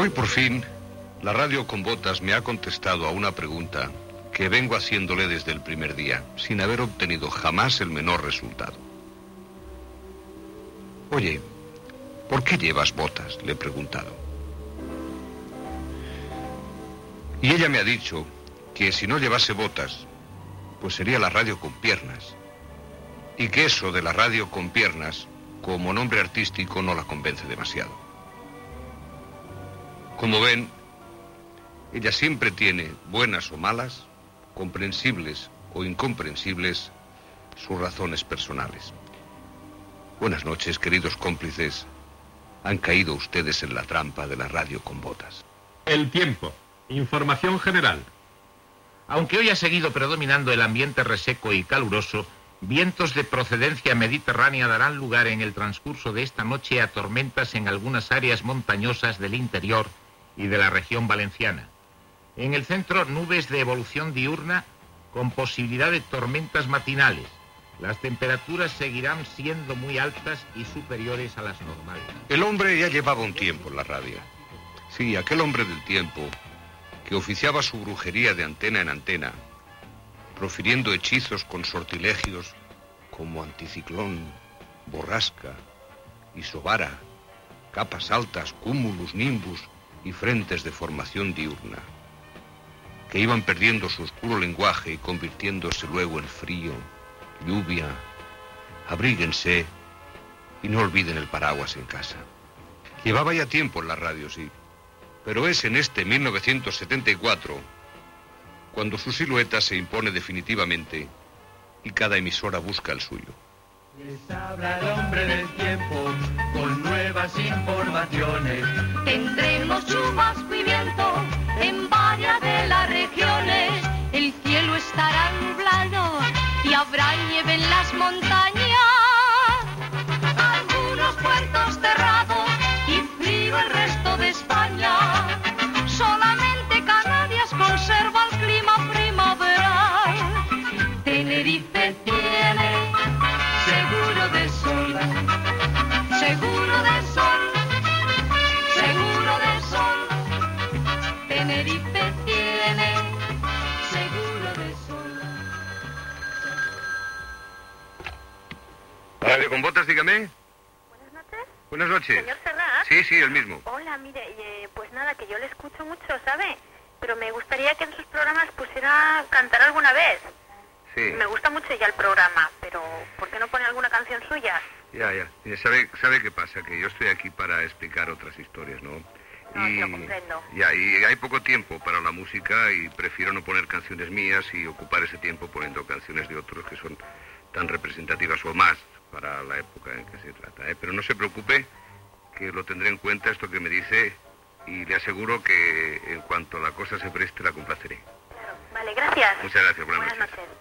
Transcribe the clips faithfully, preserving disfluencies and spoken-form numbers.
Hoy por fin, la radio con botas me ha contestado a una pregunta que vengo haciéndole desde el primer día, sin haber obtenido jamás el menor resultado. Oye, ¿por qué llevas botas?, le he preguntado. Y ella me ha dicho que si no llevase botas, pues sería la radio con piernas. Y que eso de la radio con piernas, como nombre artístico, no la convence demasiado. Como ven, ella siempre tiene, buenas o malas, comprensibles o incomprensibles, sus razones personales. Buenas noches, queridos cómplices. Han caído ustedes en la trampa de la radio con botas. El tiempo. Información general. Aunque hoy ha seguido predominando el ambiente reseco y caluroso, vientos de procedencia mediterránea darán lugar en el transcurso de esta noche a tormentas en algunas áreas montañosas del interior y de la región valenciana. En el centro, nubes de evolución diurna con posibilidad de tormentas matinales. Las temperaturas seguirán siendo muy altas y superiores a las normales. El hombre ya llevaba un tiempo en la radio. Sí, aquel hombre del tiempo que oficiaba su brujería de antena en antena, profiriendo hechizos con sortilegios como anticiclón, borrasca, isobara, capas altas, cúmulus, nimbus y frentes de formación diurna, que iban perdiendo su oscuro lenguaje y convirtiéndose luego en frío, lluvia. Abríguense y no olviden el paraguas en casa. Llevaba ya tiempo en la radio, sí, pero es en este mil novecientos setenta y cuatro cuando su silueta se impone definitivamente y cada emisora busca el suyo. Les habla el hombre del tiempo con nuevas informaciones. Tendremos chubasco y viento en varias de las regiones. El cielo estará nublado y habrá nieve en las montañas. Algunos puertos cerrados y frío el resto de España. Solamente Canarias conserva el clima primaveral. Tenerife tiene seguro de sol, seguro de sol, seguro de sol. Tenerife tiene seguro de sol. Radio con botas, dígame. Buenas noches. Buenas noches. Señor Serrat. Sí, sí, el mismo. Hola, mire, eh, pues nada, que yo le escucho mucho, ¿sabe? Pero me gustaría que en sus programas pusiera cantar alguna vez. Sí. Me gusta mucho ya el programa, pero ¿por qué no pone alguna canción suya? Ya, ya. Mire, ¿Sabe, ¿Sabe qué pasa? Que yo estoy aquí para explicar otras historias, ¿no? No, y, lo comprendo. Ya, y hay poco tiempo para la música y prefiero no poner canciones mías y ocupar ese tiempo poniendo canciones de otros que son tan representativas o más para la época en que se trata, ¿eh? Pero no se preocupe, que lo tendré en cuenta esto que me dice y le aseguro que en cuanto la cosa se preste la complaceré. Claro. Vale, gracias. Muchas gracias, buenas, Buenas noches. noches.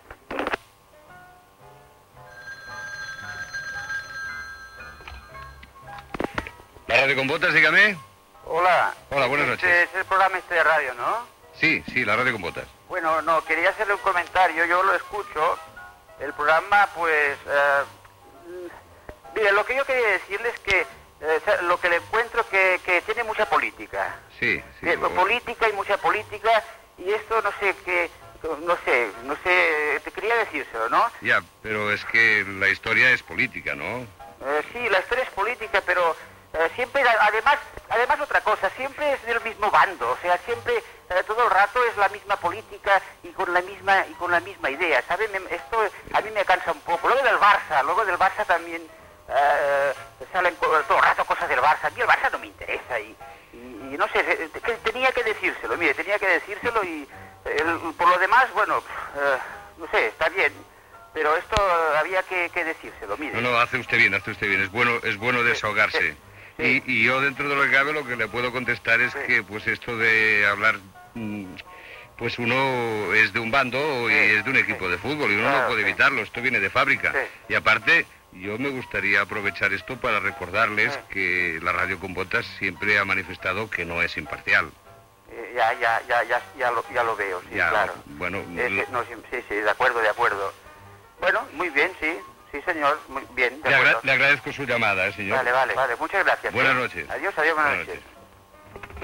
¿La radio con botas, dígame? Hola. Hola, buenas este noches. Es el programa este de radio, ¿no? Sí, sí, la radio con botas. Bueno, no, quería hacerle un comentario. Yo lo escucho. El programa, pues... Eh, mire, lo que yo quería decirles es que eh, lo que le encuentro que, que tiene mucha política. Sí, sí. Eh, lo- Política y mucha política. Y esto no sé qué... No sé, no sé... Te quería decírselo, ¿no? Ya, pero es que la historia es política, ¿no? Eh, sí, la historia es política, pero eh, siempre, además, además otra cosa, siempre es del mismo bando, o sea, siempre, eh, todo el rato es la misma política y con la misma y con la misma idea, ¿sabe? Me- esto a mí me cansa un poco. Luego del Barça, luego del Barça también eh, salen co- todo el rato cosas del Barça. A mí el Barça no me interesa y, y, y no sé, eh, que tenía que decírselo, mire, tenía que decírselo y eh, el- por lo demás, bueno, eh, no sé, está bien. Pero esto había que, que decírselo, mire. No, no, hace usted bien, hace usted bien. Es bueno, es bueno desahogarse. sí. Y, y yo dentro de lo que cabe lo que le puedo contestar es Sí. que pues esto de hablar, mm, pues uno es de un bando y Sí, es de un equipo sí. de fútbol y uno Claro, no puede sí. evitarlo, esto viene de fábrica. Sí. Y aparte, yo me gustaría aprovechar esto para recordarles Sí. que la radio con botas siempre ha manifestado que no es imparcial. Eh, ya, ya, ya, ya, ya lo, ya lo veo, sí, Ya, claro. bueno, Eh, l- eh, no, sí, sí, sí, de acuerdo, de acuerdo. Bueno, muy bien, sí, sí, señor, muy bien, de le, agra- acuerdo. le agradezco su llamada, ¿eh, señor. Vale, vale, vale, muchas gracias. Buenas ¿eh? noches. Adiós, adiós, buenas, Buenas noches.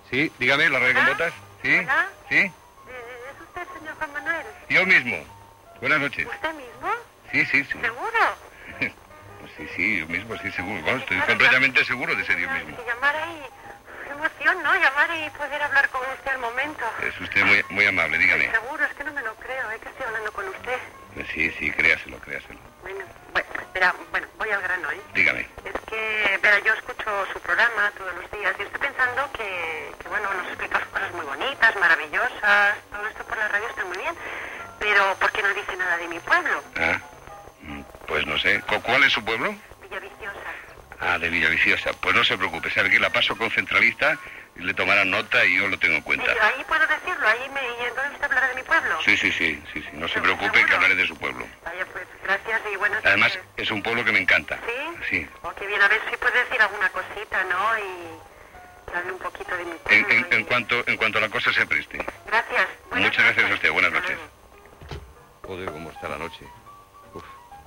Sí, dígame, ¿la radio con botas? Sí. ¿Hola? ¿Sí? Eh, ¿Es usted el señor Juan Manuel? Yo mismo. Buenas noches. ¿Usted mismo? Sí, sí, sí. ¿Seguro? Pues sí, sí, yo mismo, sí, seguro. Bueno, estoy completamente seguro de ser yo mismo. Que llamar ahí... Qué emoción, ¿no? Llamar y poder hablar con usted al momento. Es usted muy, muy amable, dígame. Seguro, es que no me lo creo, es que estoy hablando con usted. Pues sí, sí, créaselo, créaselo. Bueno, bueno, espera, bueno, voy al grano, ¿eh? Dígame. Es que, verá, yo escucho su programa todos los días y estoy pensando que, que, bueno, nos explica cosas muy bonitas, maravillosas, todo esto por la radio está muy bien, pero ¿por qué no dice nada de mi pueblo? Ah, pues no sé. ¿Cuál es su pueblo? Villaviciosa. Ah, de Villaviciosa. Pues no se preocupe, sabe que la paso con Centralista y le tomarán nota y yo lo tengo en cuenta. Y yo ahí puedo decirlo, ahí me... ¿Y entonces usted hablará de mi pueblo? Sí, sí, sí, sí, sí. No se preocupe que hablaré de su pueblo. Vaya, pues, gracias y buenas Además, noches. es un pueblo que me encanta. ¿Sí? Sí. Oh, qué bien, a ver si puede decir alguna cosita, ¿no? Y darle un poquito de mi pueblo. En, en, y- en cuanto en cuanto la cosa se preste. Gracias. Buenas Muchas gracias a noches. usted. Buenas Hasta noches. luego. Joder, cómo está la noche. Uf.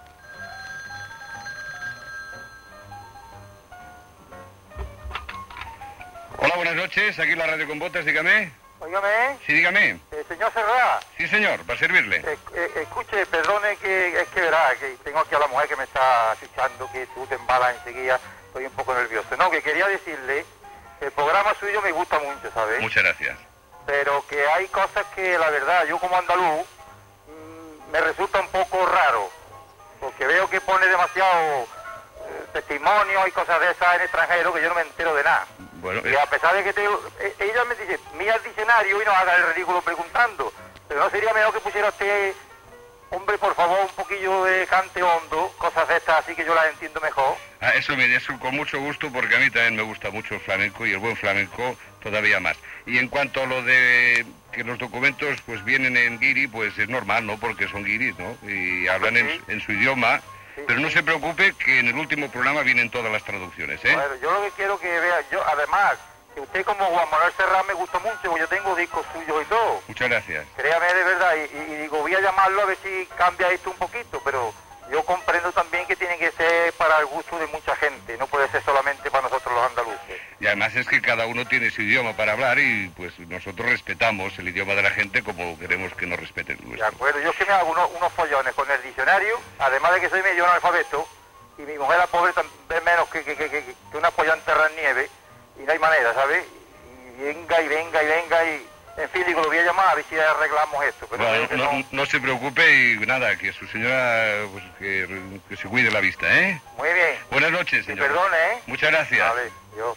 Hola, buenas noches. Aquí la radio con botas, dígame. Óigame, Sí, dígame. eh, señor Serra, Sí, señor, para servirle. eh, eh, escuche, perdone que es que verá, que tengo aquí a la mujer que me está escuchando, que tú te embalas enseguida, estoy un poco nervioso. No, que quería decirle que el programa suyo me gusta mucho, ¿sabes? Muchas gracias. Pero que hay cosas que, la verdad, yo como andaluz, mm, me resulta un poco raro, porque veo que pone demasiado eh, testimonio y cosas de esas en extranjero que yo no me entero de nada. Bueno, Y es- a pesar de que te, eh, ella me dice, mira el diccionario y no haga el ridículo preguntando. Pero no sería mejor que pusiera usted, hombre, por favor, un poquillo de cante hondo, cosas de estas así que yo las entiendo mejor. ah, eso me eso con mucho gusto porque a mí también me gusta mucho el flamenco y el buen flamenco todavía más. Y en cuanto a lo de que los documentos pues vienen en guiri, pues es normal, ¿no? Porque son guiris, ¿no? Y hablan en, Sí. en su idioma. Sí, Pero no sí. se preocupe que en el último programa vienen todas las traducciones, ¿eh? Bueno, yo lo que quiero que vea, yo además, que usted como Juan Manuel Serrán me gusta mucho, porque yo tengo discos suyos y todo. Muchas gracias. Créame de verdad, y, y- y digo, voy a llamarlo a ver si cambia esto un poquito, pero yo comprendo también que tiene que ser para el gusto de mucha gente, no puede ser solamente para nosotros los andaluces. Y además es que cada uno tiene su idioma para hablar y pues nosotros respetamos el idioma de la gente como queremos que nos respeten el De nuestro. acuerdo, yo es que me hago unos, unos follones con el diccionario, además de que soy medio analfabeto, y mi mujer la pobre también menos que, que, que, que, que una polla enterrada en nieve, y no hay manera, ¿sabes? Y venga, y venga, y venga, y... En fin, digo, lo voy a llamar a ver si arreglamos esto, pero Bueno, veo que no, no. no se preocupe y nada, que su señora pues, que, que se cuide la vista, ¿eh? Muy bien, Buenas noches, y señor. perdone, ¿eh? Muchas gracias. Vale, yo...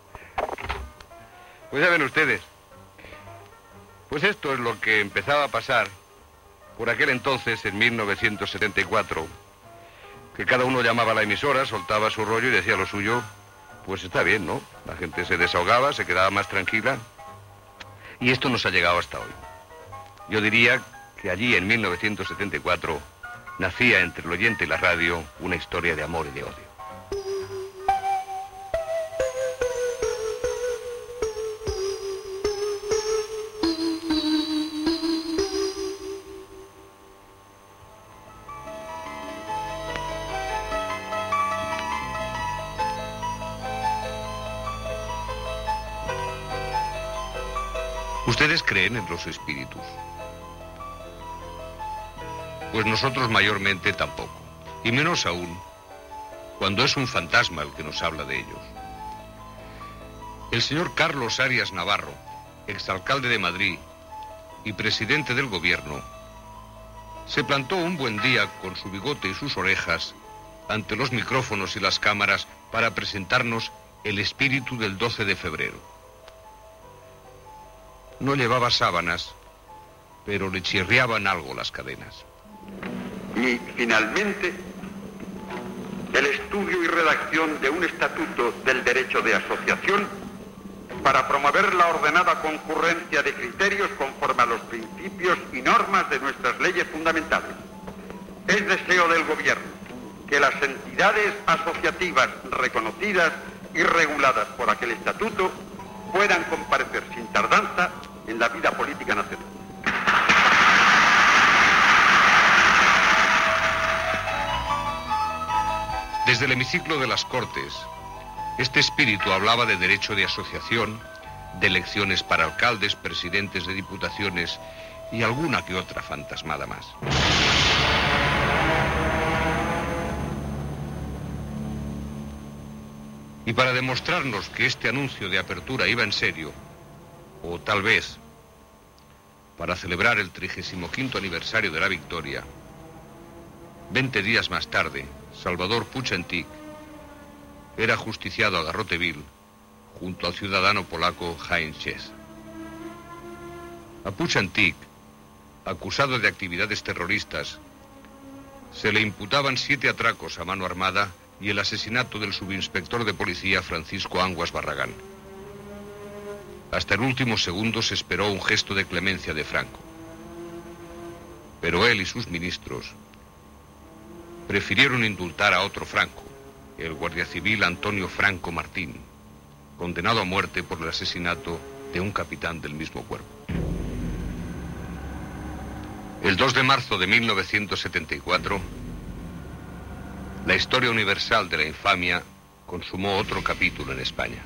Pues ya ven ustedes. Pues esto es lo que empezaba a pasar por aquel entonces, en mil novecientos setenta y cuatro, que cada uno llamaba a la emisora, soltaba su rollo y decía lo suyo. Pues está bien, ¿no? La gente se desahogaba, se quedaba más tranquila. Y esto nos ha llegado hasta hoy. Yo diría que allí, en mil novecientos setenta y cuatro, nacía entre el oyente y la radio una historia de amor y de odio. ¿Ustedes creen en los espíritus? Pues nosotros mayormente tampoco. Y menos aún cuando es un fantasma el que nos habla de ellos. El señor Carlos Arias Navarro, exalcalde de Madrid y presidente del gobierno, se plantó un buen día con su bigote y sus orejas ante los micrófonos y las cámaras para presentarnos el espíritu del doce de febrero. No llevaba sábanas, pero le chirriaban algo las cadenas. Y, finalmente, el estudio y redacción de un estatuto del derecho de asociación para promover la ordenada concurrencia de criterios conforme a los principios y normas de nuestras leyes fundamentales. Es deseo del Gobierno que las entidades asociativas reconocidas y reguladas por aquel estatuto puedan comparecer sin tardanza en la vida política nacional. Desde el hemiciclo de las Cortes, este espíritu hablaba de derecho de asociación, de elecciones para alcaldes, presidentes de diputaciones y alguna que otra fantasmada más. Y para demostrarnos que este anuncio de apertura iba en serio, o tal vez para celebrar el trigésimo quinto aniversario de la victoria, veinte días más tarde, Salvador Puig Antich era justiciado a garrote vil junto al ciudadano polaco Heinz Sches. A Puig Antich, acusado de actividades terroristas, se le imputaban siete atracos a mano armada y el asesinato del subinspector de policía Francisco Anguas Barragán. Hasta el último segundo se esperó un gesto de clemencia de Franco. Pero él y sus ministros prefirieron indultar a otro Franco, el guardia civil Antonio Franco Martín, condenado a muerte por el asesinato de un capitán del mismo cuerpo. El dos de marzo de mil novecientos setenta y cuatro, la historia universal de la infamia consumó otro capítulo en España.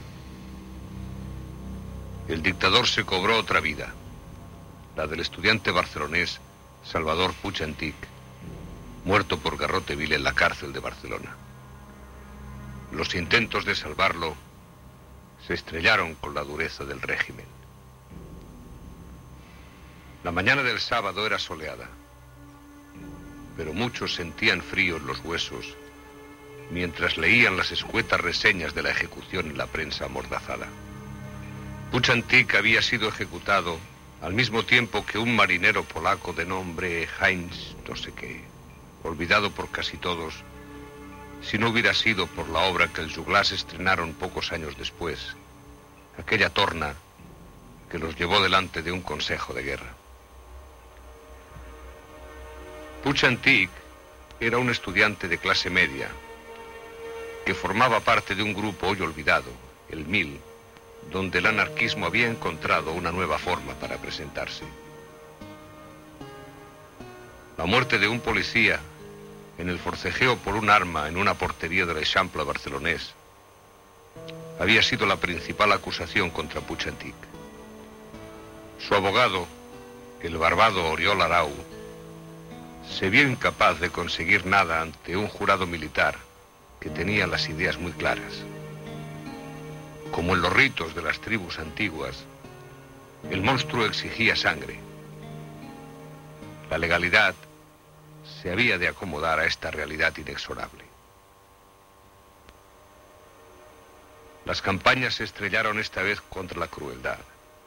El dictador se cobró otra vida, la del estudiante barcelonés Salvador Puig Antich, muerto por garrote vil en la cárcel de Barcelona. Los intentos de salvarlo se estrellaron con la dureza del régimen. La mañana del sábado era soleada, pero muchos sentían frío en los huesos mientras leían las escuetas reseñas de la ejecución en la prensa amordazada. Puig Antich había sido ejecutado al mismo tiempo que un marinero polaco de nombre Heinz no sé qué, olvidado por casi todos, si no hubiera sido por la obra que el Juglar estrenaron pocos años después, aquella torna que los llevó delante de un consejo de guerra. Puig Antich era un estudiante de clase media que formaba parte de un grupo hoy olvidado, el Mil, donde el anarquismo había encontrado una nueva forma para presentarse. La muerte de un policía en el forcejeo por un arma en una portería del Eixample barcelonés había sido la principal acusación contra Puig Antich. Su abogado, el barbado Oriol Arau, se vio incapaz de conseguir nada ante un jurado militar que tenía las ideas muy claras. Como en los ritos de las tribus antiguas, el monstruo exigía sangre. La legalidad se había de acomodar a esta realidad inexorable. Las campañas se estrellaron esta vez contra la crueldad.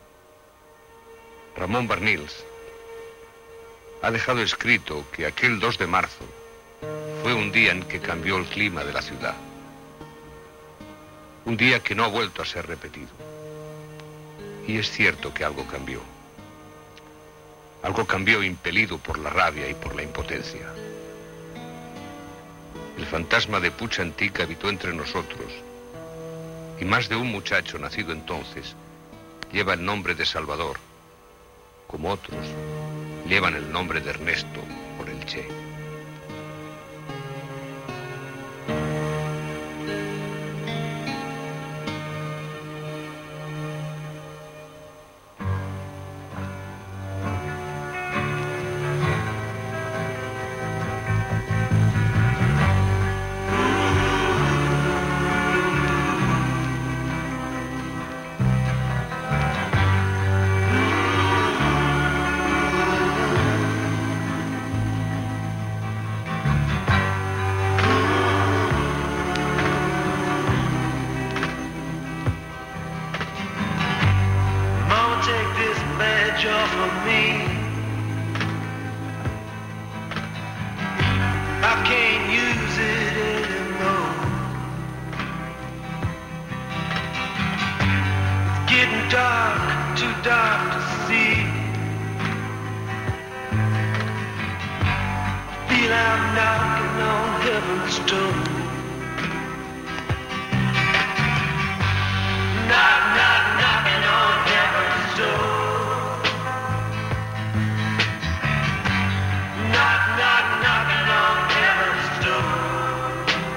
Ramón Barnils ha dejado escrito que aquel dos de marzo fue un día en que cambió el clima de la ciudad. Un día que no ha vuelto a ser repetido. Y es cierto que algo cambió. Algo cambió impelido por la rabia y por la impotencia. El fantasma de Puig Antich habitó entre nosotros, y más de un muchacho nacido entonces lleva el nombre de Salvador, como otros llevan el nombre de Ernesto por el Che.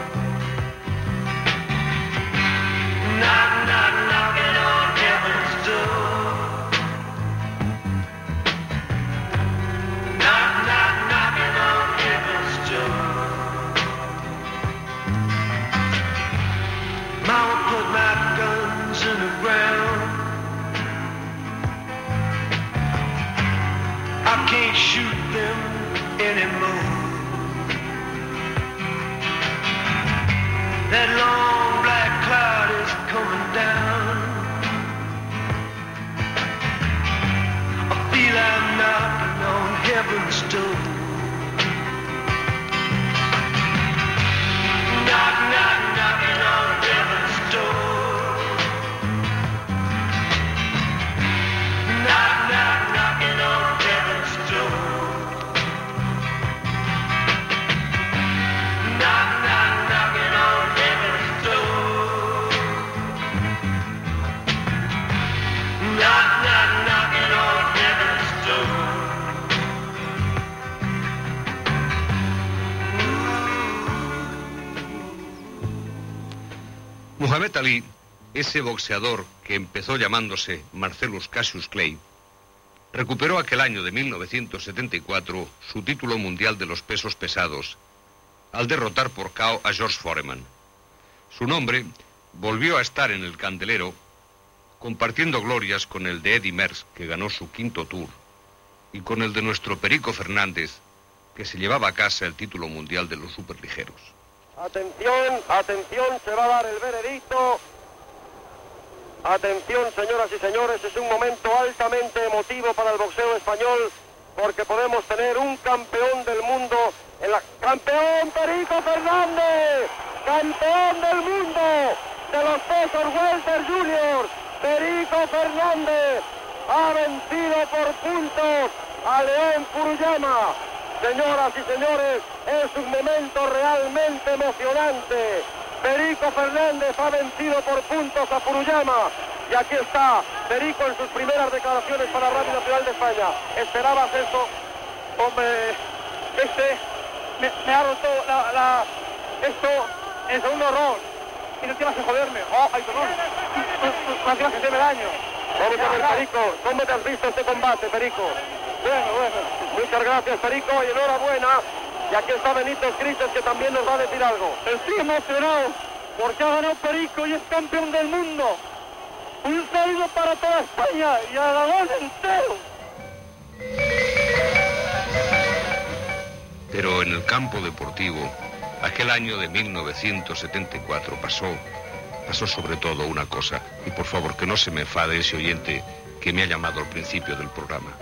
Knock, knock, knocking on heaven's door. Mohamed Ali, ese boxeador que empezó llamándose Marcellus Cassius Clay, recuperó aquel año de mil novecientos setenta y cuatro su título mundial de los pesos pesados al derrotar por K O a George Foreman. Su nombre volvió a estar en el candelero, compartiendo glorias con el de Eddie Merckx, que ganó su quinto tour, y con el de nuestro Perico Fernández, que se llevaba a casa el título mundial de los superligeros. Atención, atención, se va a dar el veredicto. Atención, señoras y señores, es un momento altamente emotivo para el boxeo español, porque podemos tener un campeón del mundo, en la... ¡Campeón Perico Fernández! ¡Campeón del mundo de los pesos welter juniors! Perico Fernández ha vencido por puntos a León Furuyama. Señoras y señores, es un momento realmente emocionante. Perico Fernández ha vencido por puntos a Furuyama. Y aquí está Perico en sus primeras declaraciones para Radio Nacional de España. ¿Esperabas eso? Hombre, este me, me ha roto la, la... Esto es un horror. Y no tienes que joderme. ¡Oh, ay, perdón! No tienes que hacerme daño. Vamos a ver, Perico, ¿cómo te has visto este combate, Perico? Bueno, bueno. Muchas gracias, Perico, y enhorabuena. Y aquí está Benito Crises, que también nos va a decir algo. Estoy emocionado porque ha ganado Perico y es campeón del mundo. Un saludo para toda España y a Aragón entero. Pero en el campo deportivo, aquel año de mil novecientos setenta y cuatro pasó, pasó sobre todo una cosa. Y por favor, que no se me enfade ese oyente que me ha llamado al principio del programa.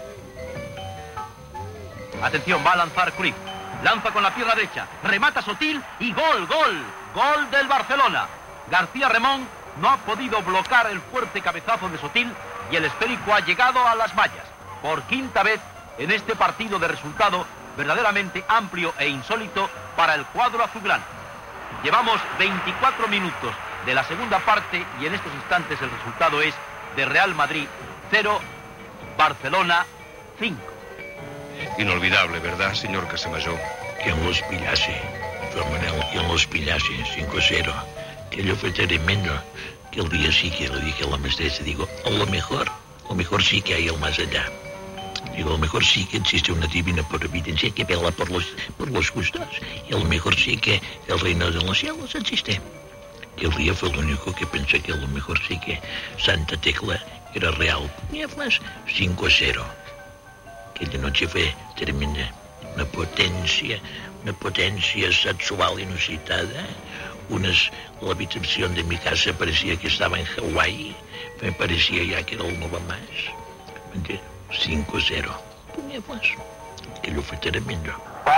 Atención, va a lanzar Cruyff. Lanza con la pierna derecha, remata Sotil y gol, gol, gol del Barcelona. García Remón no ha podido bloquear el fuerte cabezazo de Sotil y el esférico ha llegado a las mallas. Por quinta vez en este partido de resultado verdaderamente amplio e insólito para el cuadro azulgrana. Llevamos veinticuatro minutos de la segunda parte y en estos instantes el resultado es de Real Madrid cero, Barcelona cinco. Inolvidable, ¿verdad, señor Casamayor? ¿Quién los pillase? Fermanel, ¿quién los pillase? cinco cero. Aquello fue tremendo. Que el día sí que le dije a la maestra, digo, a lo mejor, a lo mejor sí que hay el más allá. Digo, a lo mejor sí que existe una divina providencia que vela por los, por los justos. Y a lo mejor sí que el reino de los cielos existe. Y el día fue el único que pensé que a lo mejor sí que Santa Tecla era real. Nieblas, cinco cero. Aquella noche fue tremenda, una potencia, una potencia sexual inusitada. Unas, la habitación de mi casa parecía que estaba en Hawái, me parecía ya que era el Nueva Más. cinco cero. Pues, aquello fue tremendo.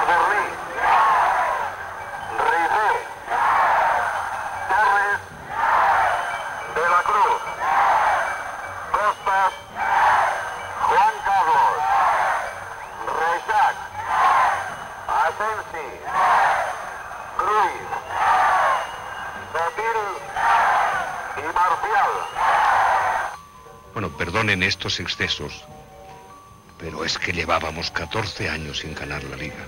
Bueno, perdonen estos excesos, pero es que llevábamos catorce años sin ganar la Liga.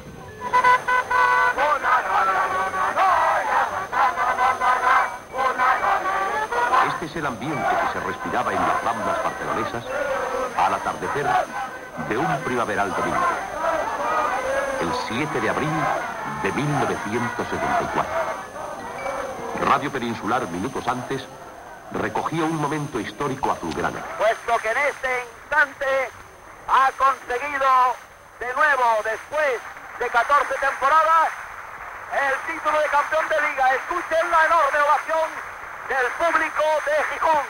Este es el ambiente que se respiraba en las ramblas barcelonesas al atardecer de un primaveral domingo, el siete de abril de mil novecientos setenta y cuatro. Radio Peninsular, minutos antes, recogía un momento histórico azulgrana. Puesto que en este instante ha conseguido de nuevo, después de catorce temporadas, el título de campeón de Liga. Escuchen la enorme ovación del público de Gijón.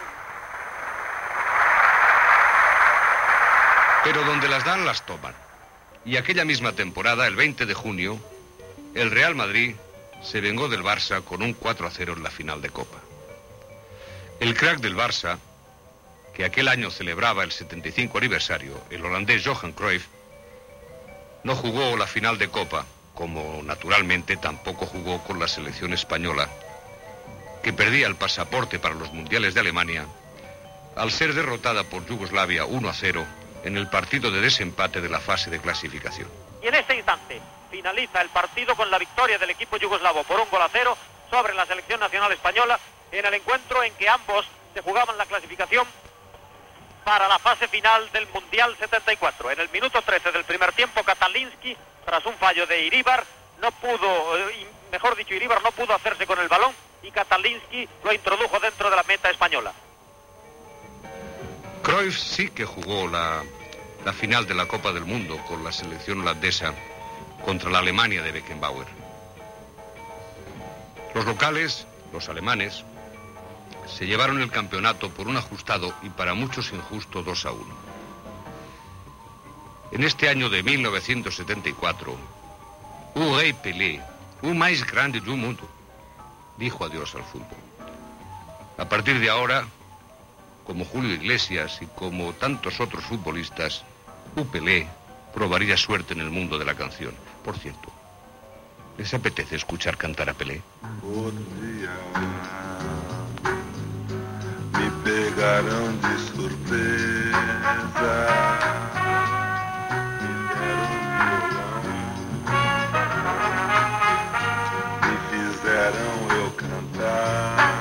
Pero donde las dan, las toman. Y aquella misma temporada, el veinte de junio, el Real Madrid se vengó del Barça con un cuatro a cero en la final de Copa. El crack del Barça, que aquel año celebraba el setenta y cinco aniversario, el holandés Johan Cruyff, no jugó la final de Copa, como naturalmente tampoco jugó con la selección española, que perdía el pasaporte para los mundiales de Alemania, al ser derrotada por Yugoslavia uno a cero en el partido de desempate de la fase de clasificación. Y en este instante finaliza el partido con la victoria del equipo yugoslavo por un gol a cero sobre la selección nacional española, en el encuentro en que ambos se jugaban la clasificación para la fase final del Mundial setenta y cuatro. En el minuto trece del primer tiempo, Katalinski, tras un fallo de Iríbar, no pudo, eh, mejor dicho, Iríbar no pudo hacerse con el balón y Katalinski lo introdujo dentro de la meta española. Cruyff sí que jugó la, la final de la Copa del Mundo con la selección holandesa contra la Alemania de Beckenbauer. Los locales, los alemanes, se llevaron el campeonato por un ajustado y para muchos injusto dos a uno. En este año de mil novecientos setenta y cuatro, o Rei Pelé, o más grande del mundo, dijo adiós al fútbol. A partir de ahora, como Julio Iglesias y como tantos otros futbolistas, o Pelé probaría suerte en el mundo de la canción. Por cierto, ¿les apetece escuchar cantar a Pelé? Me pegaram de surpresa, me deram violão, me fizeram eu cantar.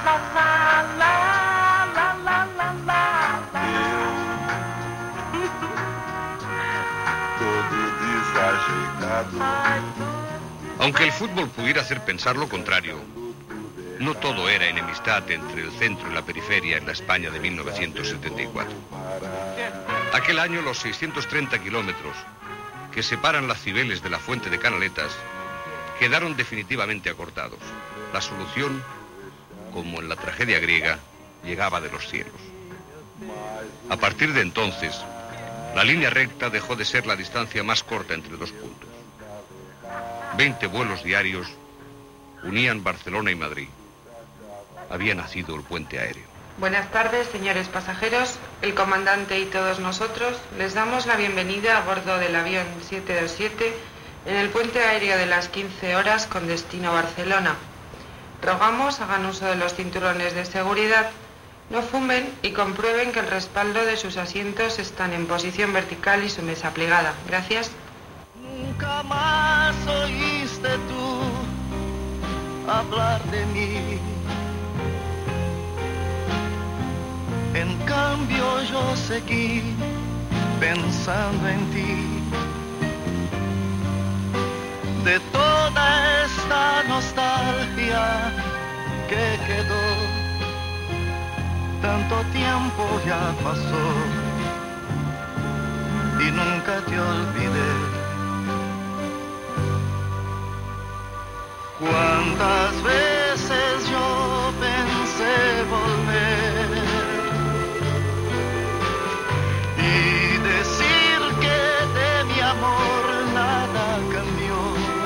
Eu, todo desajeitado. Aunque el fútbol pudiera hacer pensar lo contrario, no todo era enemistad entre el centro y la periferia en la España de mil novecientos setenta y cuatro. Aquel año los seiscientos treinta kilómetros que separan las Cibeles de la Fuente de Canaletas quedaron definitivamente acortados. La solución, como en la tragedia griega, llegaba de los cielos. A partir de entonces, la línea recta dejó de ser la distancia más corta entre dos puntos. Veinte vuelos diarios unían Barcelona y Madrid. Había nacido el puente aéreo. Buenas tardes, señores pasajeros. El comandante y todos nosotros les damos la bienvenida a bordo del avión siete dos siete en el puente aéreo de las quince horas con destino Barcelona. Rogamos hagan uso de los cinturones de seguridad, no fumen y comprueben que el respaldo de sus asientos están en posición vertical y su mesa plegada. Gracias. Nunca más oíste tú hablar de mí. En cambio yo seguí pensando en ti. De toda esta nostalgia que quedó, tanto tiempo ya pasó y nunca te olvidé. Cuántas veces yo pensé volver y decir que de mi amor nada cambió,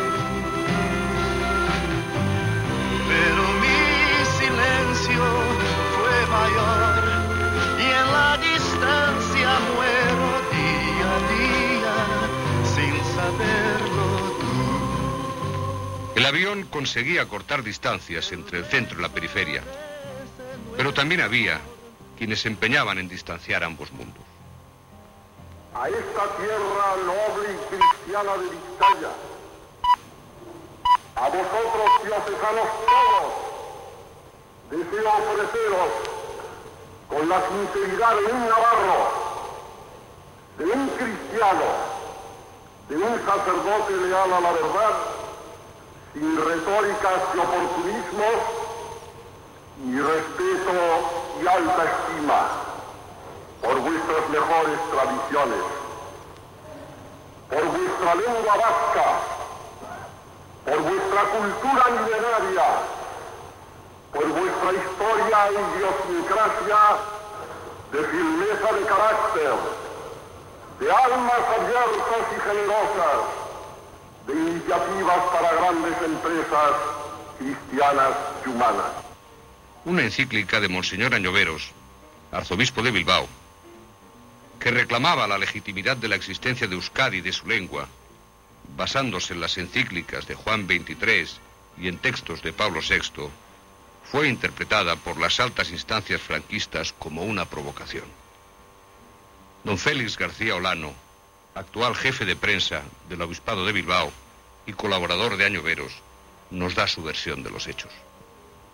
pero mi silencio fue mayor y en la distancia muero día a día sin saberlo. El avión conseguía cortar distancias entre el centro y la periferia, pero también había quienes se empeñaban en distanciar ambos mundos. A esta tierra noble y cristiana de Vizcaya, a vosotros diocesanos todos, deseo ofreceros con la sinceridad de un navarro, de un cristiano, de un sacerdote leal a la verdad, sin retóricas y oportunismos, y respeto y alta estima por vuestras mejores tradiciones, por vuestra lengua vasca, por vuestra cultura milenaria, por vuestra historia e idiosincrasia de firmeza de carácter, de almas abiertas y generosas, de iniciativas para grandes empresas cristianas y humanas. Una encíclica de Monseñor Añoveros, arzobispo de Bilbao, que reclamaba la legitimidad de la existencia de Euskadi y de su lengua, basándose en las encíclicas de Juan veintitrés y en textos de Pablo sexto, fue interpretada por las altas instancias franquistas como una provocación. Don Félix García Olano, actual jefe de prensa del Obispado de Bilbao y colaborador de Añoveros, nos da su versión de los hechos.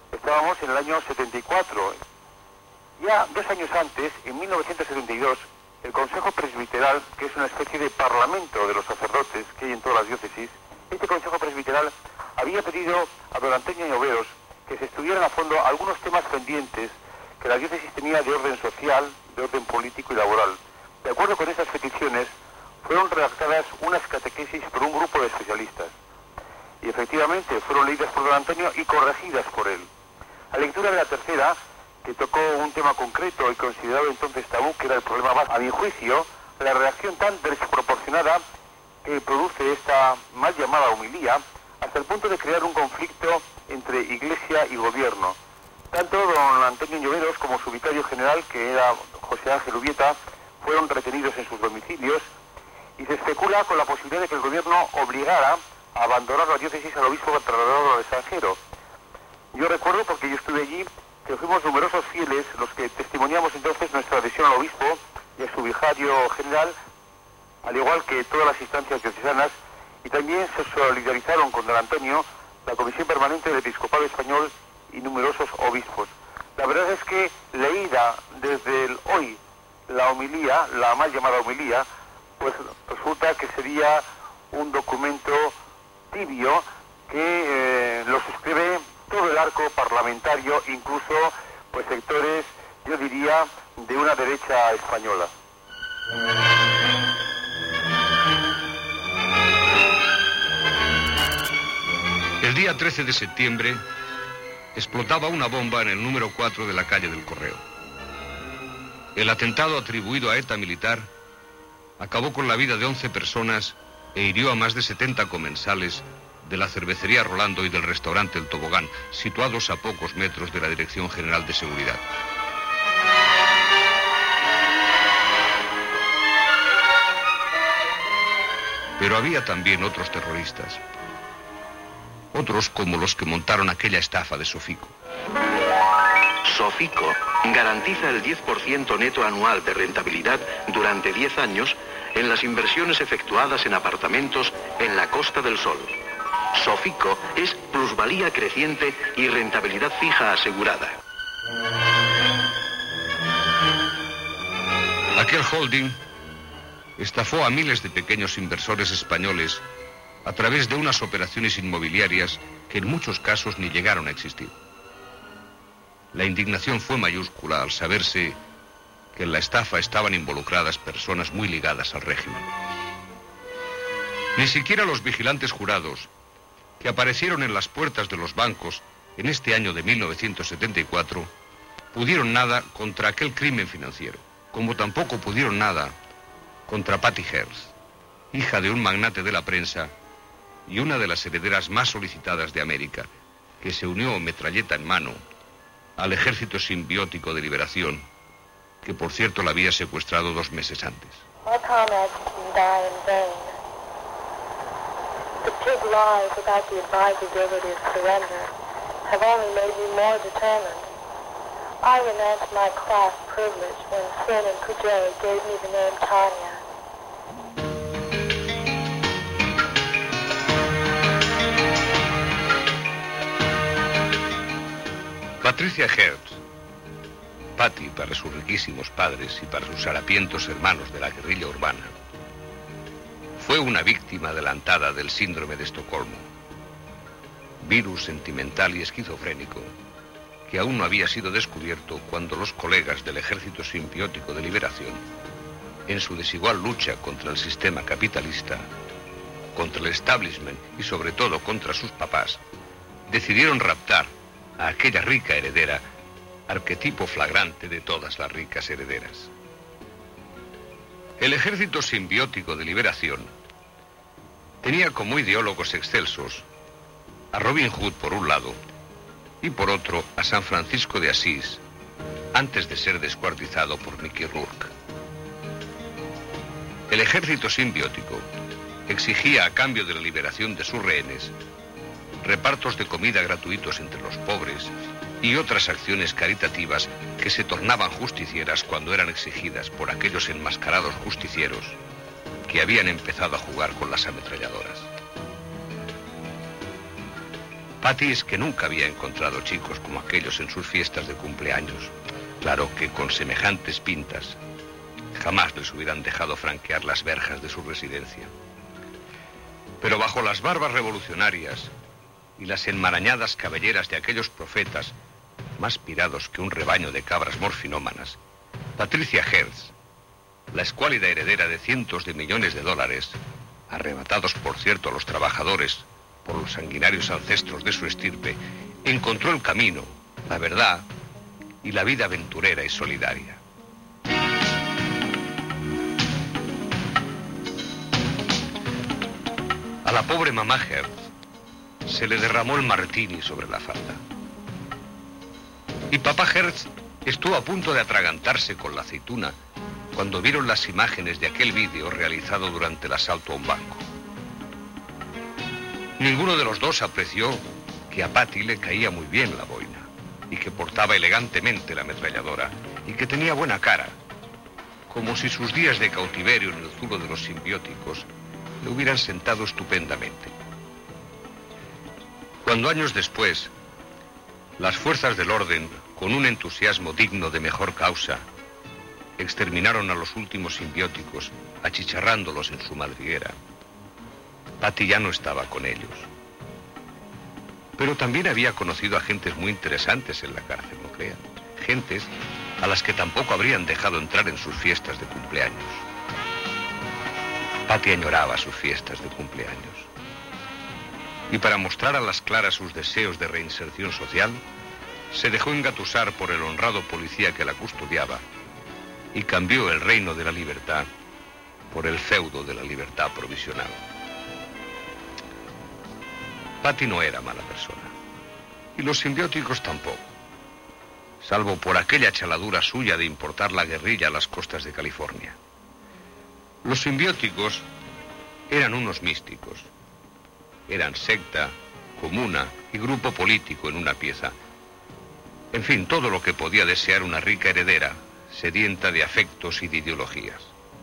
Estábamos en el año setenta y cuatro. Ya dos años antes, en mil novecientos setenta y dos, el Consejo Presbiteral, que es una especie de parlamento de los sacerdotes que hay en todas las diócesis, este Consejo Presbiteral había pedido a don Antonio Lloveros que se estudiaran a fondo algunos temas pendientes que la diócesis tenía de orden social, de orden político y laboral. De acuerdo con estas peticiones, fueron redactadas unas catequesis por un grupo de especialistas. Y efectivamente fueron leídas por don Antonio y corregidas por él. La lectura de la tercera, que tocó un tema concreto y considerado entonces tabú, que era el problema básico, a mi juicio, la reacción tan desproporcionada que produce esta mal llamada homilía, hasta el punto de crear un conflicto entre Iglesia y Gobierno. Tanto don Antonio Lloveros como su vicario general, que era José Ángel Ubieta, fueron retenidos en sus domicilios, y se especula con la posibilidad de que el Gobierno obligara a abandonar la diócesis al obispo para trasladarlo al extranjero. Yo recuerdo, porque yo estuve allí, que fuimos numerosos fieles los que testimoniamos entonces nuestra adhesión al obispo y a su vicario general, al igual que todas las instancias diocesanas, y también se solidarizaron con don Antonio la Comisión Permanente del Episcopado Español y numerosos obispos. La verdad es que leída desde el hoy la homilía, la mal llamada homilía, pues resulta que sería un documento tibio que eh, lo suscribe todo el arco parlamentario, incluso pues sectores, yo diría, de una derecha española. El día trece de septiembre explotaba una bomba en el número cuatro de la calle del Correo. El atentado atribuido a ETA militar acabó con la vida de once personas e hirió a más de setenta comensales de la cervecería Rolando y del restaurante El Tobogán, situados a pocos metros de la Dirección General de Seguridad. Pero había también otros terroristas. Otros como los que montaron aquella estafa de Sofico. Sofico garantiza el diez por ciento neto anual de rentabilidad durante diez años en las inversiones efectuadas en apartamentos en la Costa del Sol. Sofico es plusvalía creciente y rentabilidad fija asegurada. Aquel holding estafó a miles de pequeños inversores españoles a través de unas operaciones inmobiliarias que en muchos casos ni llegaron a existir. La indignación fue mayúscula al saberse que en la estafa estaban involucradas personas muy ligadas al régimen. Ni siquiera los vigilantes jurados que aparecieron en las puertas de los bancos en este año de mil novecientos setenta y cuatro pudieron nada contra aquel crimen financiero, como tampoco pudieron nada contra Patty Hearst, hija de un magnate de la prensa y una de las herederas más solicitadas de América, que se unió metralleta en mano al Ejército Simbiótico de Liberación, que por cierto la había secuestrado dos meses antes. My comrades didn't die in vain. The pig lies about the advisability of surrender have only made me more determined. I renounced my class privilege when Sin and Puget gave me the name Tanya. Patricia Hearst, Patty para sus riquísimos padres y para sus harapientos hermanos de la guerrilla urbana, fue una víctima adelantada del síndrome de Estocolmo, virus sentimental y esquizofrénico que aún no había sido descubierto cuando los colegas del Ejército Simbiótico de Liberación, en su desigual lucha contra el sistema capitalista, contra el establishment y sobre todo contra sus papás, decidieron raptar a aquella rica heredera, arquetipo flagrante de todas las ricas herederas. El Ejército Simbiótico de Liberación tenía como ideólogos excelsos a Robin Hood por un lado y por otro a San Francisco de Asís, antes de ser descuartizado por Mickey Rourke. El Ejército Simbiótico exigía, a cambio de la liberación de sus rehenes, repartos de comida gratuitos entre los pobres y otras acciones caritativas que se tornaban justicieras cuando eran exigidas por aquellos enmascarados justicieros que habían empezado a jugar con las ametralladoras. Patty es que nunca había encontrado chicos como aquellos en sus fiestas de cumpleaños. Claro que con semejantes pintas jamás les hubieran dejado franquear las verjas de su residencia. Pero bajo las barbas revolucionarias y las enmarañadas cabelleras de aquellos profetas, más pirados que un rebaño de cabras morfinómanas, Patricia Hearst, la escuálida heredera de cientos de millones de dólares, arrebatados por cierto a los trabajadores por los sanguinarios ancestros de su estirpe, encontró el camino, la verdad y la vida aventurera y solidaria. A la pobre mamá Hearst se le derramó el martini sobre la falda. Y papá Hearst estuvo a punto de atragantarse con la aceituna cuando vieron las imágenes de aquel vídeo realizado durante el asalto a un banco. Ninguno de los dos apreció que a Patty le caía muy bien la boina y que portaba elegantemente la ametralladora y que tenía buena cara, como si sus días de cautiverio en el zulo de los simbióticos le hubieran sentado estupendamente. Cuando años después, las fuerzas del orden, con un entusiasmo digno de mejor causa, exterminaron a los últimos simbióticos, achicharrándolos en su madriguera, Patty ya no estaba con ellos. Pero también había conocido a gentes muy interesantes en la cárcel, no crean. Gentes a las que tampoco habrían dejado entrar en sus fiestas de cumpleaños. Patty añoraba sus fiestas de cumpleaños. Y para mostrar a las claras sus deseos de reinserción social, se dejó engatusar por el honrado policía que la custodiaba y cambió el reino de la libertad por el feudo de la libertad provisional. Patty no era mala persona, y los simbióticos tampoco, salvo por aquella chaladura suya de importar la guerrilla a las costas de California. Los simbióticos eran unos místicos, eran secta, comuna y grupo político en una pieza. En fin, todo lo que podía desear una rica heredera, sedienta de afectos y de ideologías.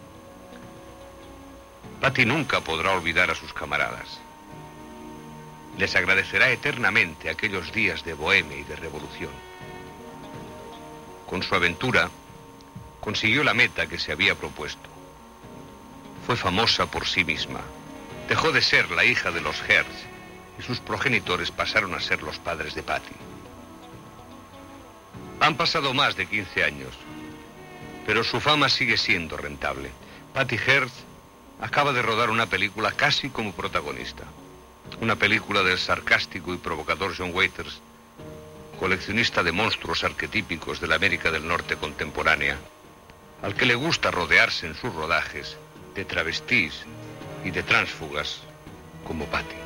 Patty nunca podrá olvidar a sus camaradas. Les agradecerá eternamente aquellos días de bohemia y de revolución. Con su aventura, consiguió la meta que se había propuesto. Fue famosa por sí misma. Dejó de ser la hija de los Hearst y sus progenitores pasaron a ser los padres de Patty. Han pasado más de quince años, pero su fama sigue siendo rentable. Patty Hearst acaba de rodar una película casi como protagonista. Una película del sarcástico y provocador John Waters, coleccionista de monstruos arquetípicos de la América del Norte contemporánea, al que le gusta rodearse en sus rodajes de travestís y de tránsfugas como Patty.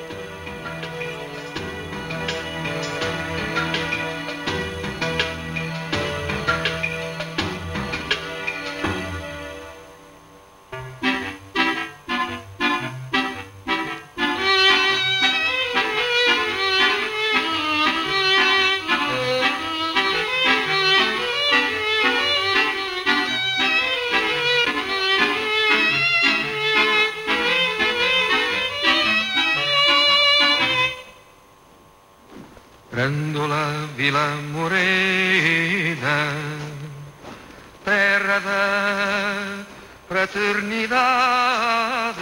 Prendo la Villa Morena, terra da fraternidade.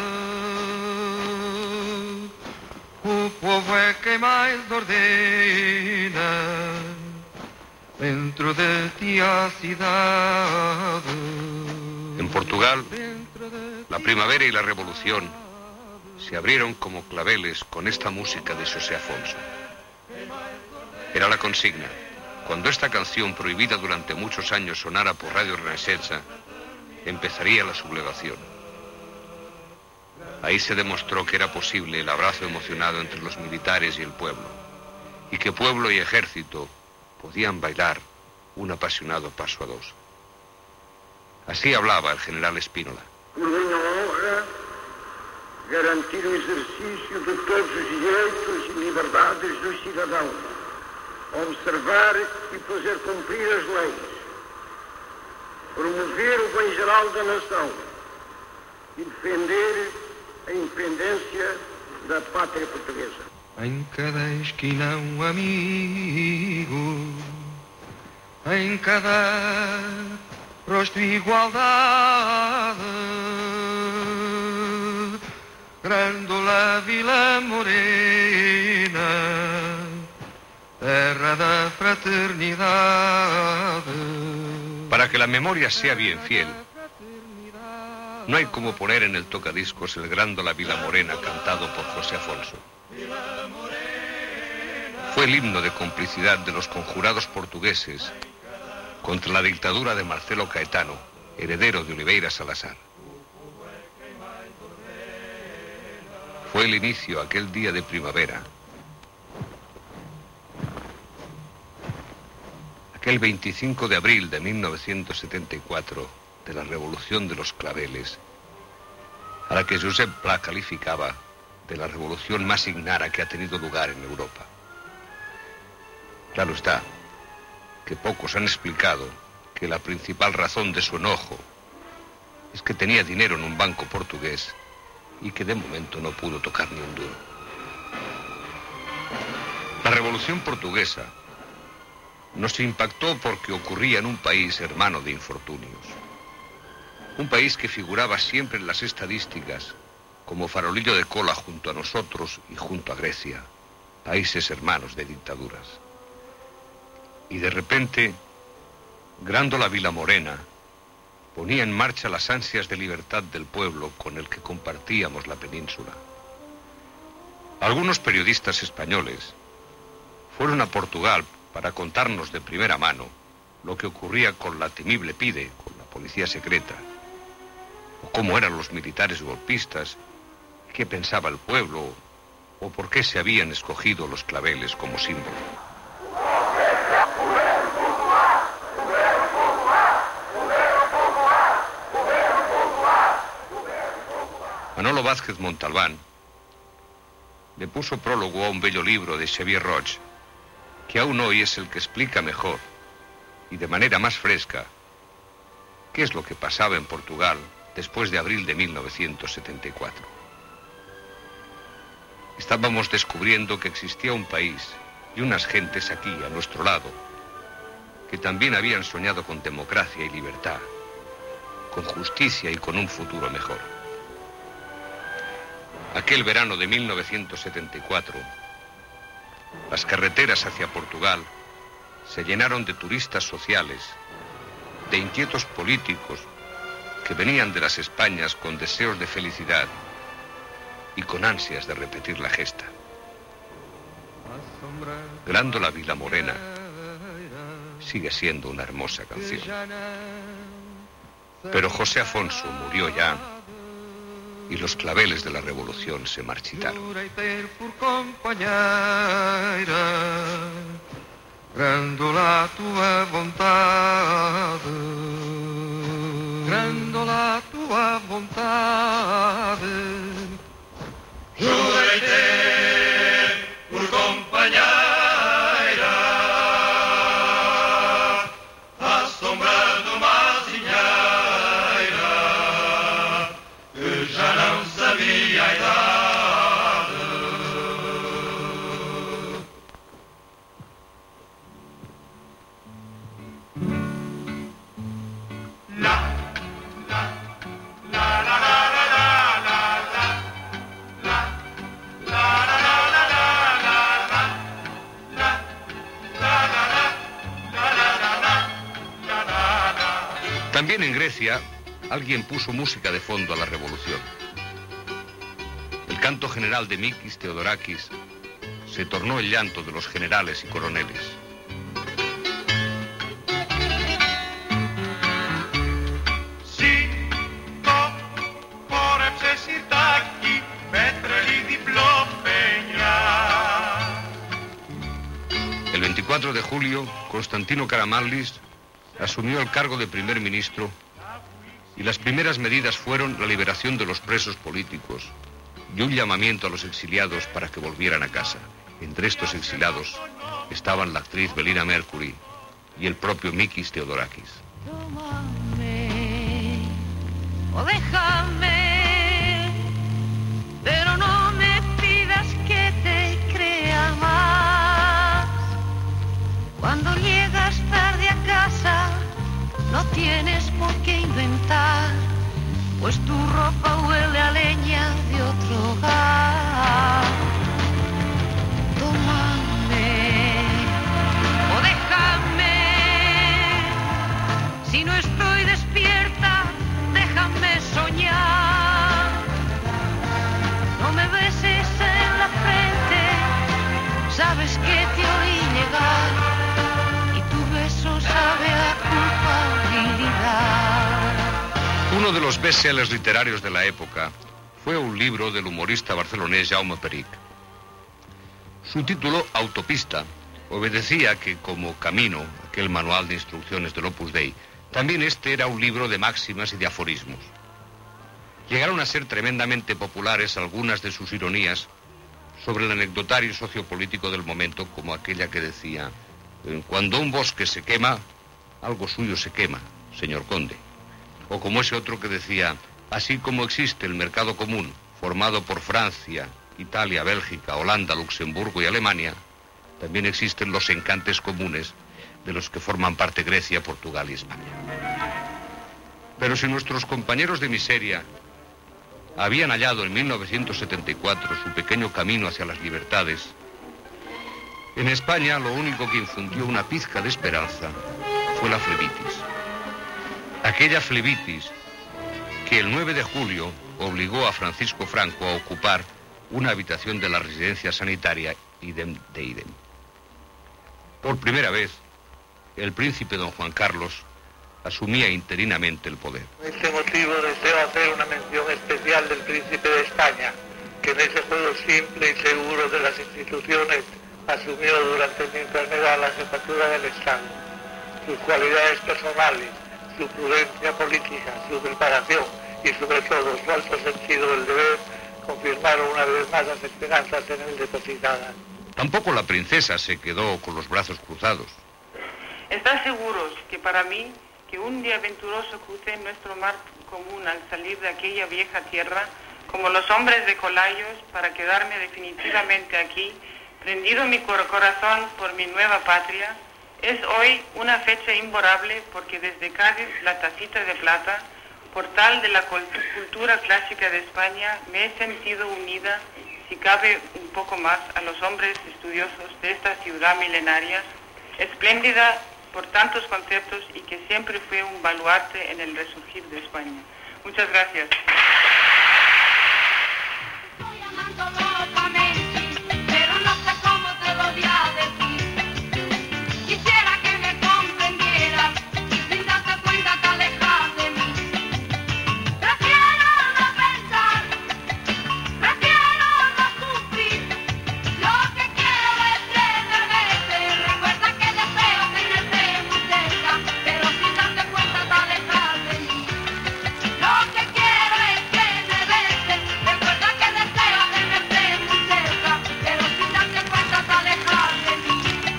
O povo é quem mais ordena dentro de ti a cidade. En Portugal, la primavera y la revolución se abrieron como claveles con esta música de José Afonso. Era la consigna. Cuando esta canción, prohibida durante muchos años, sonara por Radio Renascença, empezaría la sublevación. Ahí se demostró que era posible el abrazo emocionado entre los militares y el pueblo, y que pueblo y ejército podían bailar un apasionado paso a dos. Así hablaba el general Espínola. Ordena honra garantir o exercício de todos os direitos e liberdades dos cidadãos, observar e fazer cumprir as leis, promover o bem geral da nação e defender a independência da pátria portuguesa. em cada esquina um amigo, em cada rosto igualdade. Grândola Vila Morena, terra da fraternidade. Para que la memoria sea bien fiel, no hay como poner en el tocadiscos el Grándola Vila Morena cantado por José Afonso. Fue el himno de complicidad de los conjurados portugueses contra la dictadura de Marcelo Caetano, heredero de Oliveira Salazar. Fue el inicio aquel día de primavera, aquel veinticinco de abril de mil novecientos setenta y cuatro, de la Revolución de los Claveles, a la que Josep Pla calificaba de la revolución más ignara que ha tenido lugar en Europa. Claro está, que pocos han explicado que la principal razón de su enojo es que tenía dinero en un banco portugués y que de momento no pudo tocar ni un duro. La Revolución Portuguesa nos impactó porque ocurría en un país hermano de infortunios. Un país que figuraba siempre en las estadísticas como farolillo de cola junto a nosotros y junto a Grecia, países hermanos de dictaduras. Y de repente, Grándola Vila Morena ponía en marcha las ansias de libertad del pueblo con el que compartíamos la península. Algunos periodistas españoles fueron a Portugal para contarnos de primera mano lo que ocurría con la temible PIDE, con la policía secreta, o cómo eran los militares golpistas, qué pensaba el pueblo, o por qué se habían escogido los claveles como símbolo. Manolo Vázquez Montalbán le puso prólogo a un bello libro de Xavier Roig, que aún hoy es el que explica mejor y de manera más fresca qué es lo que pasaba en Portugal después de abril de mil novecientos setenta y cuatro. Estábamos descubriendo que existía un país y unas gentes aquí, a nuestro lado, que también habían soñado con democracia y libertad, con justicia y con un futuro mejor. Aquel verano de mil novecientos setenta y cuatro, las carreteras hacia Portugal se llenaron de turistas sociales, de inquietos políticos que venían de las Españas con deseos de felicidad y con ansias de repetir la gesta. Grándola Vila Morena sigue siendo una hermosa canción. Pero José Afonso murió ya y los claveles de la revolución se marchitaron. Grândola tua vontade, grândola tua vontade. Jurei ter por companheira a sombra de uma azinheira que já não sabia a idade. También en Grecia, alguien puso música de fondo a la revolución. El canto general de Mikis Theodorakis se tornó el llanto de los generales y coroneles. El veinticuatro de julio, Constantino Karamanlis asumió el cargo de primer ministro y las primeras medidas fueron la liberación de los presos políticos y un llamamiento a los exiliados para que volvieran a casa. Entre estos exiliados estaban la actriz Belina Mercury y el propio Mikis Theodorakis. Tómame o déjame, pero no me pidas que te crea. tienes por qué inventar, pues tu ropa huele a leña de otro hogar. Tómame o déjame, si no estoy despierta, déjame soñar. No me beses en la frente, sabes que te oí llegar y tu beso sabe a culpabilidad. Uno de los bestsellers literarios de la época fue un libro del humorista barcelonés Jaume Perich. Su título, Autopista, obedecía que, como Camino, aquel manual de instrucciones del Opus Dei, también este era un libro de máximas y de aforismos. Llegaron a ser tremendamente populares algunas de sus ironías sobre el anecdotario sociopolítico del momento, como aquella que decía: cuando un bosque se quema, algo suyo se quema, señor conde. O como ese otro que decía: así como existe el mercado común, formado por Francia, Italia, Bélgica, Holanda, Luxemburgo y Alemania, también existen los encantes comunes de los que forman parte Grecia, Portugal y España. Pero si nuestros compañeros de miseria habían hallado en mil novecientos setenta y cuatro su pequeño camino hacia las libertades, en España lo único que infundió una pizca de esperanza fue la flebitis. Aquella flebitis que el nueve de julio obligó a Francisco Franco a ocupar una habitación de la residencia sanitaria idem de idem. Por primera vez, el príncipe don Juan Carlos asumía interinamente el poder. Por este motivo deseo hacer una mención especial del príncipe de España, que en ese juego simple y seguro de las instituciones asumió durante mi enfermedad la jefatura del Estado. Sus cualidades personales, su prudencia política, su preparación y sobre todo su alto sentido del deber confirmaron una vez más las esperanzas en él depositadas. Tampoco la princesa se quedó con los brazos cruzados. ¿Están seguros que para mí, que un día venturoso crucé nuestro mar común al salir de aquella vieja tierra, como los hombres de Colayos, para quedarme definitivamente aquí, prendido mi cor- corazón por mi nueva patria, es hoy una fecha imborrable porque desde Cádiz, la tacita de plata, portal de la cultura clásica de España, me he sentido unida, si cabe un poco más, a los hombres estudiosos de esta ciudad milenaria, espléndida por tantos conceptos y que siempre fue un baluarte en el resurgir de España. Muchas gracias. Pero no sé cómo te lo voy a decir. Quisiera que me comprendieras y sin darte cuenta te alejas de mí. Prefiero no pensar, prefiero no sufrir. Lo que quiero es tenerte. Recuerda que deseo tenerte muy cerca, pero sin darte cuenta te alejas de mí. Lo que quiero es que me beses. Recuerda que deseo tenerte muy cerca, pero sin darte cuenta te alejas de mí.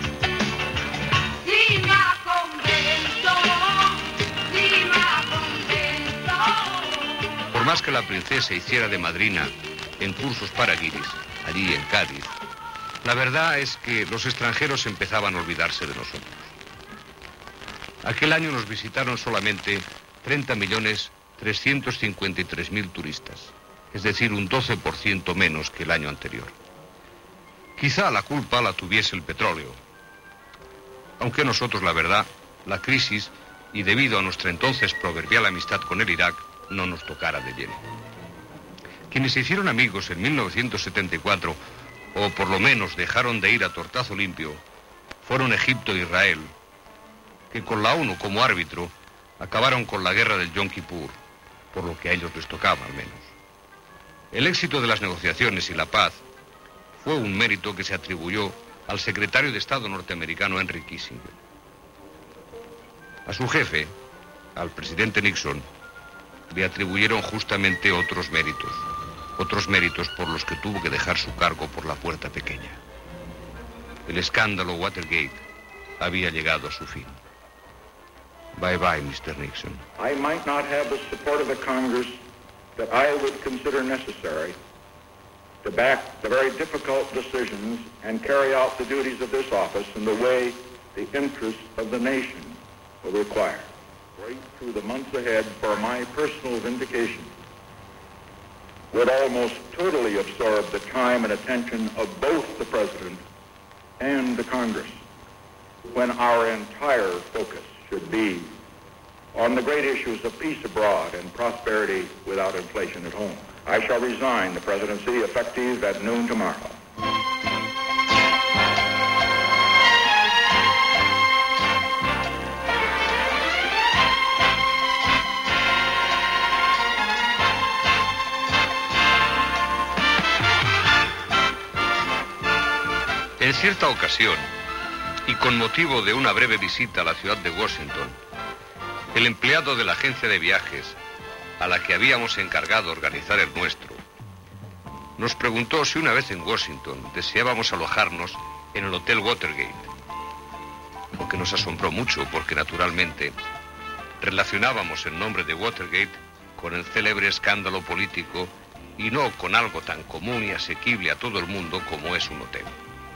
Si me convenzo, si me convenzo. Por más que la princesa hiciera de madrina en cursos para guiris, allí en Cádiz, la verdad es que los extranjeros empezaban a olvidarse de nosotros. Aquel año nos visitaron solamente treinta millones trescientos cincuenta y tres mil turistas, es decir, un doce por ciento menos que el año anterior. Quizá la culpa la tuviese el petróleo, aunque nosotros, la verdad, la crisis, y debido a nuestra entonces proverbial amistad con el Irak, no nos tocara de lleno. Quienes se hicieron amigos en mil novecientos setenta y cuatro, o por lo menos dejaron de ir a tortazo limpio, fueron Egipto e Israel, que con la ONU como árbitro acabaron con la guerra del Yom Kippur, por lo que a ellos les tocaba al menos. El éxito de las negociaciones y la paz fue un mérito que se atribuyó al secretario de Estado norteamericano Henry Kissinger. A su jefe, al presidente Nixon, le atribuyeron justamente otros méritos, otros méritos por los que tuvo que dejar su cargo por la puerta pequeña. El escándalo Watergate había llegado a su fin. Bye bye, mister Nixon. I might not have the support of the Congress that I would consider necessary to back the very difficult decisions and carry out the duties of this office in the way the interests of the nation will require. right through the months ahead for my personal vindication would almost totally absorb the time and attention of both the President and the Congress, when our entire focus should be on the great issues of peace abroad and prosperity without inflation at home. I shall resign the presidency effective at noon tomorrow. En cierta ocasión, y con motivo de una breve visita a la ciudad de Washington, el empleado de la agencia de viajes, a la que habíamos encargado organizar el nuestro, nos preguntó si una vez en Washington deseábamos alojarnos en el Hotel Watergate, lo que nos asombró mucho porque naturalmente relacionábamos el nombre de Watergate con el célebre escándalo político y no con algo tan común y asequible a todo el mundo como es un hotel.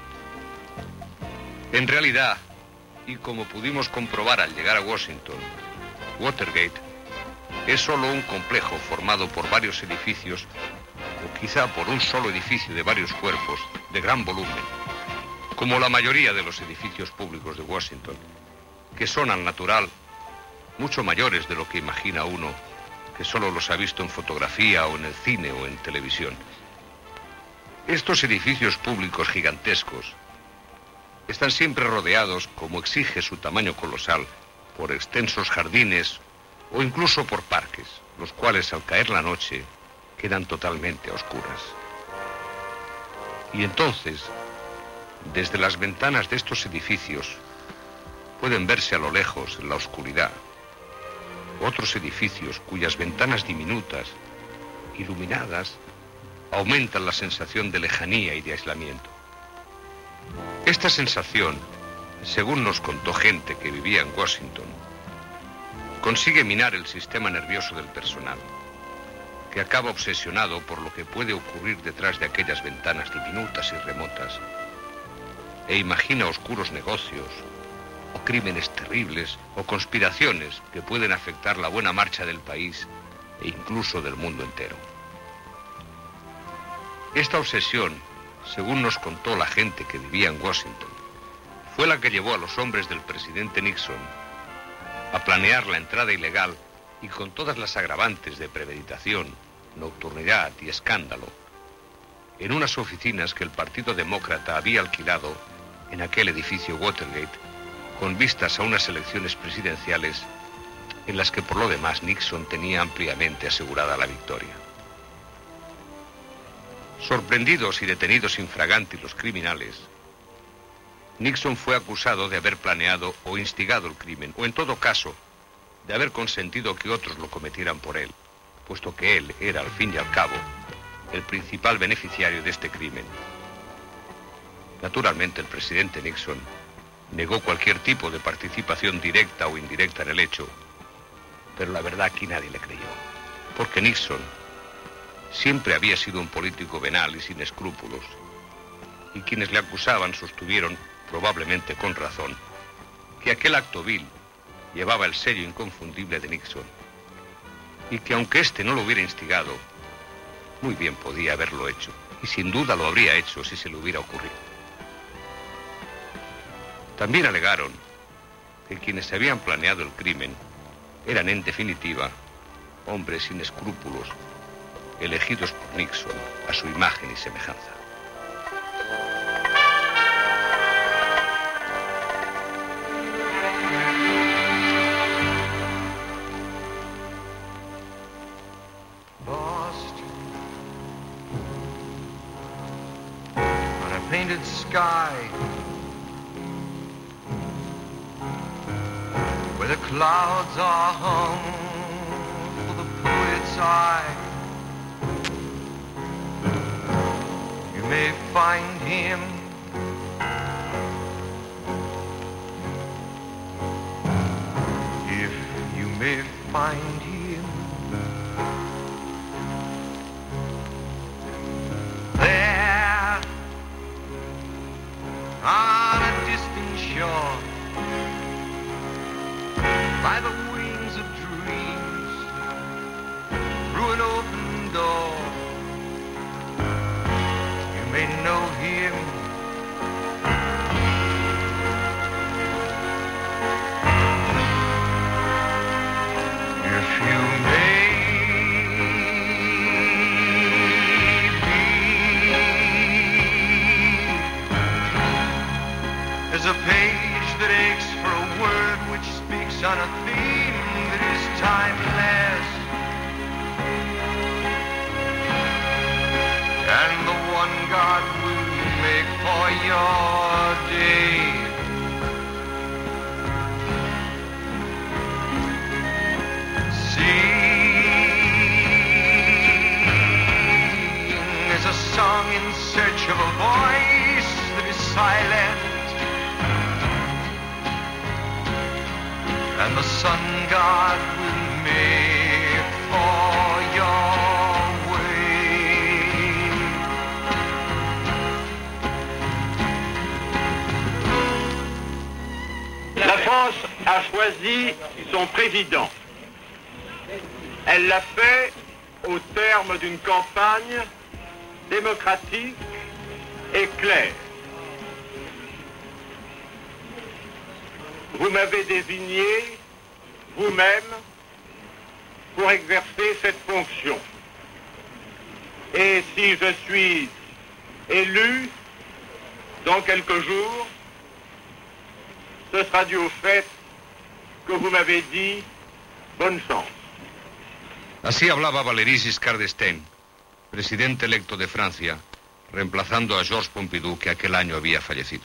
En realidad, y como pudimos comprobar al llegar a Washington, Watergate es solo un complejo formado por varios edificios, o quizá por un solo edificio de varios cuerpos, de gran volumen, como la mayoría de los edificios públicos de Washington, que son al natural mucho mayores de lo que imagina uno, que solo los ha visto en fotografía o en el cine o en televisión. Estos edificios públicos gigantescos están siempre rodeados, como exige su tamaño colosal, por extensos jardines o incluso por parques, los cuales al caer la noche quedan totalmente a oscuras. Y entonces, desde las ventanas de estos edificios, pueden verse a lo lejos, en la oscuridad, otros edificios cuyas ventanas diminutas, iluminadas, aumentan la sensación de lejanía y de aislamiento. Esta sensación, según nos contó gente que vivía en Washington, consigue minar el sistema nervioso del personal, que acaba obsesionado por lo que puede ocurrir detrás de aquellas ventanas diminutas y remotas, e imagina oscuros negocios, o crímenes terribles, o conspiraciones que pueden afectar la buena marcha del país e incluso del mundo entero. Esta obsesión, según nos contó la gente que vivía en Washington, fue la que llevó a los hombres del presidente Nixon a planear la entrada ilegal y con todas las agravantes de premeditación, nocturnidad y escándalo en unas oficinas que el Partido Demócrata había alquilado en aquel edificio Watergate con vistas a unas elecciones presidenciales en las que por lo demás Nixon tenía ampliamente asegurada la victoria. Sorprendidos y detenidos infraganti los criminales, Nixon fue acusado de haber planeado o instigado el crimen, o en todo caso, de haber consentido que otros lo cometieran por él, puesto que él era, al fin y al cabo, el principal beneficiario de este crimen. Naturalmente, el presidente Nixon negó cualquier tipo de participación directa o indirecta en el hecho, pero la verdad aquí nadie le creyó, porque Nixon siempre había sido un político venal y sin escrúpulos, y quienes le acusaban sostuvieron, probablemente con razón, que aquel acto vil llevaba el sello inconfundible de Nixon, y que aunque éste no lo hubiera instigado, muy bien podía haberlo hecho, y sin duda lo habría hecho si se le hubiera ocurrido. También alegaron que quienes habían planeado el crimen eran en definitiva hombres sin escrúpulos, elegidos por Nixon a su imagen y semejanza. Boston, on a painted sky, where the clouds are hung for the poet's eye. You may find him if you may find him there on a distant shore by the wings theme that is timeless, and the one God will make for your day. Song in search of a voice that is silent, and the sun God will make for your way. La France a choisi son président. Elle l'a fait au terme d'une campagne démocratique et clair. Vous m'avez désigné vous-même pour exercer cette fonction. Et si je suis élu dans quelques jours, ce sera dû au fait que vous m'avez dit bonne chance. Así hablaba Valéry Giscard d'Estaing, presidente electo de Francia, reemplazando a Georges Pompidou, que aquel año había fallecido.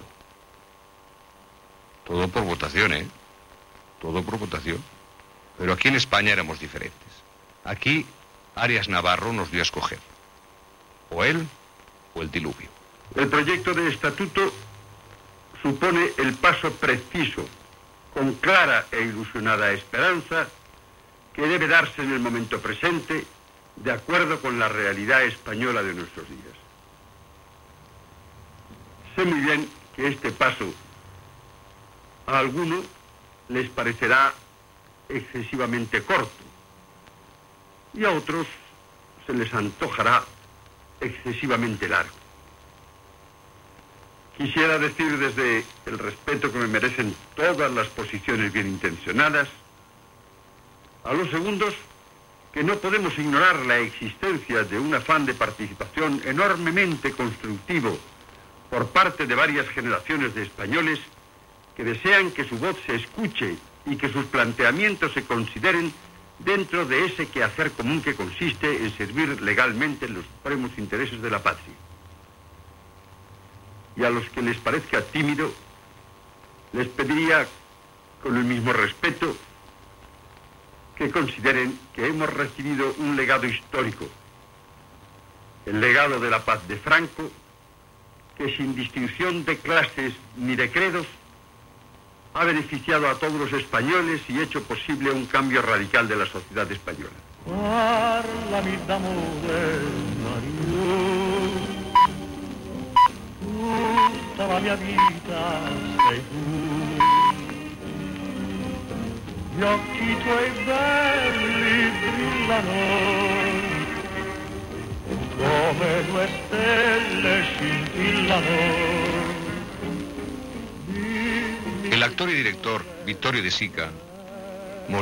Todo por votación, ¿eh? Todo por votación. Pero aquí en España éramos diferentes. Aquí, Arias Navarro nos dio a escoger. O él, o el diluvio. El proyecto de estatuto supone el paso preciso, con clara e ilusionada esperanza, que debe darse en el momento presente, de acuerdo con la realidad española de nuestros días. Sé muy bien que este paso a algunos les parecerá excesivamente corto y a otros se les antojará excesivamente largo. Quisiera decir desde el respeto que me merecen todas las posiciones bien intencionadas a los segundos que no podemos ignorar la existencia de un afán de participación enormemente constructivo por parte de varias generaciones de españoles que desean que su voz se escuche y que sus planteamientos se consideren dentro de ese quehacer común que consiste en servir legalmente los supremos intereses de la patria. Y a los que les parezca tímido, les pediría con el mismo respeto que consideren que hemos recibido un legado histórico, el legado de la paz de Franco, que sin distinción de clases ni de credos ha beneficiado a todos los españoles y hecho posible un cambio radical de la sociedad española. Parlami d'amore, tutta la mia vita sei tu. Gli occhi tuoi belli brillano come due stelle scintillano. El actor y director Vittorio De Sica